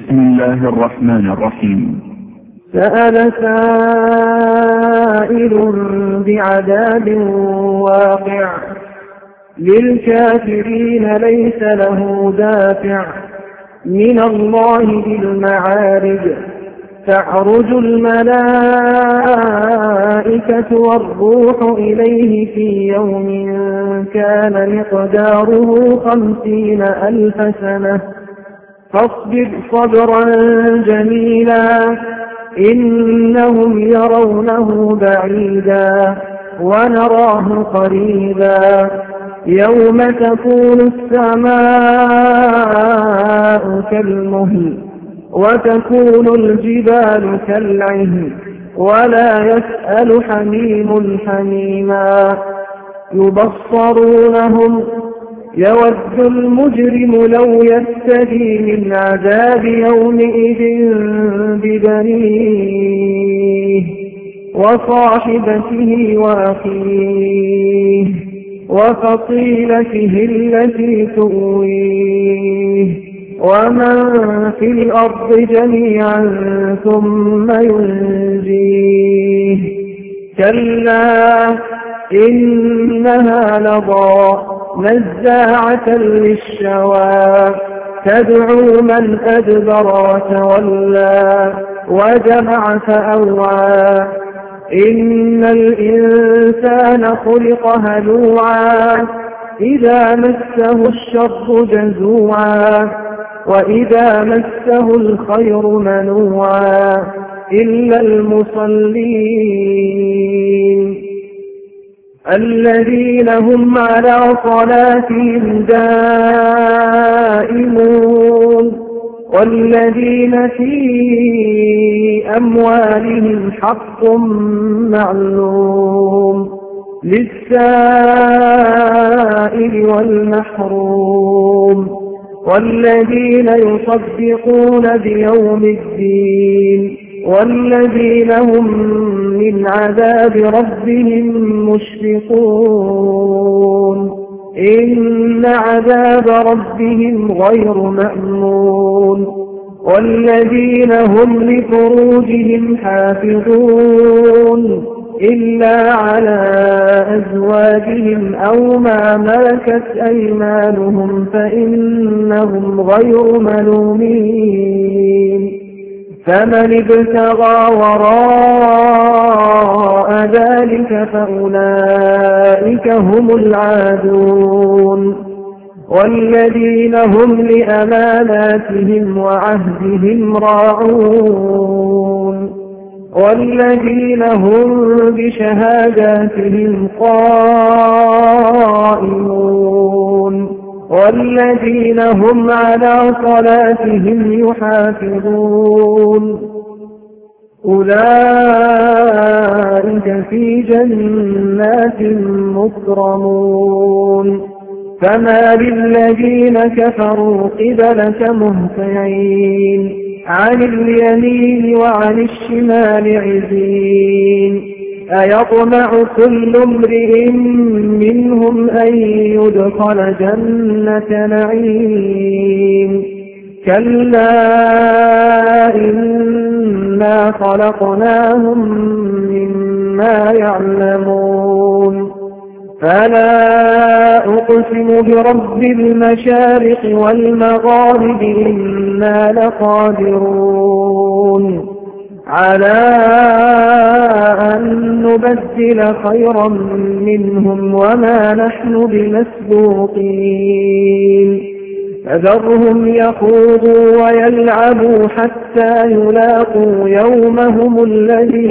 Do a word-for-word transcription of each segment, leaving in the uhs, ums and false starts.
بسم الله الرحمن الرحيم. سأل سائل بعذاب واقع للكافرين ليس له دافع من الله ذي المعارج تعرج الملائكة والروح إليه في يوم كان مقداره خمسين ألف سنة فاصبر صبرا جميلا إنهم يرونه بعيدا ونراه قريبا يوم تكون السماء كالمهل وتكون الجبال كالعهن ولا يسأل حميم حميما يبصرونهم يود المجرم لو يفتدي من عذاب يومئذ ببنيه وصاحبته وأخيه وفصيلته التي تؤويه ومن في الأرض جميعا ثم ينجيه كلا إنها لظى نزاعة للشوى تدعو من أدبر وتولى وجمع فأوعى إن الإنسان خلق هلوعا إذا مسه الشر جزوعا وإذا مسه الخير منوعا إلا المصلين الذين هم على صلاتهم دائمون والذين في أموالهم حق معلوم للسائل والمحروم والذين يصدقون بيوم الدين والذين هم من عذاب ربهم مشفقون إن عذاب ربهم غير مأمون والذين هم لفروجهم حافظون إلا على أزواجهم أو ما ملكت أيمانهم فإنهم غير ملومين فمن ابتغى وراء ذلك فأولئك هم العادون والذين هم لأماناتهم وعهدهم راعون والذين هم بشهاداتهم قائمون والذين هم على صلاتهم يحافظون أولئك في جنات مكرمون فما للذين كفروا قبلك مهطعين عن اليمين وعن الشمال عزين أيطمع كل امرئ منهم أن يدخل جنة نعيم كلا إنا خلقناهم مما يعلمون فلا أقسم برب المشارق والمغارب إنا لقادرون على أن نبدل خيرا منهم وما نحن بمسبوقين فذرهم يخوضوا ويلعبوا حتى يلاقوا يومهم الذي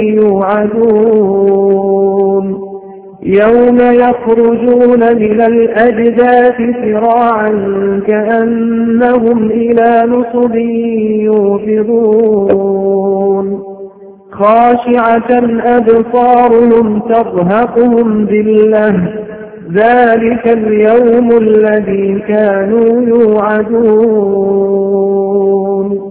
يوعدون يوم يخرجون من الأجداث سراعا كأنهم إلى نصب يوفضون خاشعة أبصارهم ترهقهم ذلة ذلك اليوم الذي كانوا يوعدون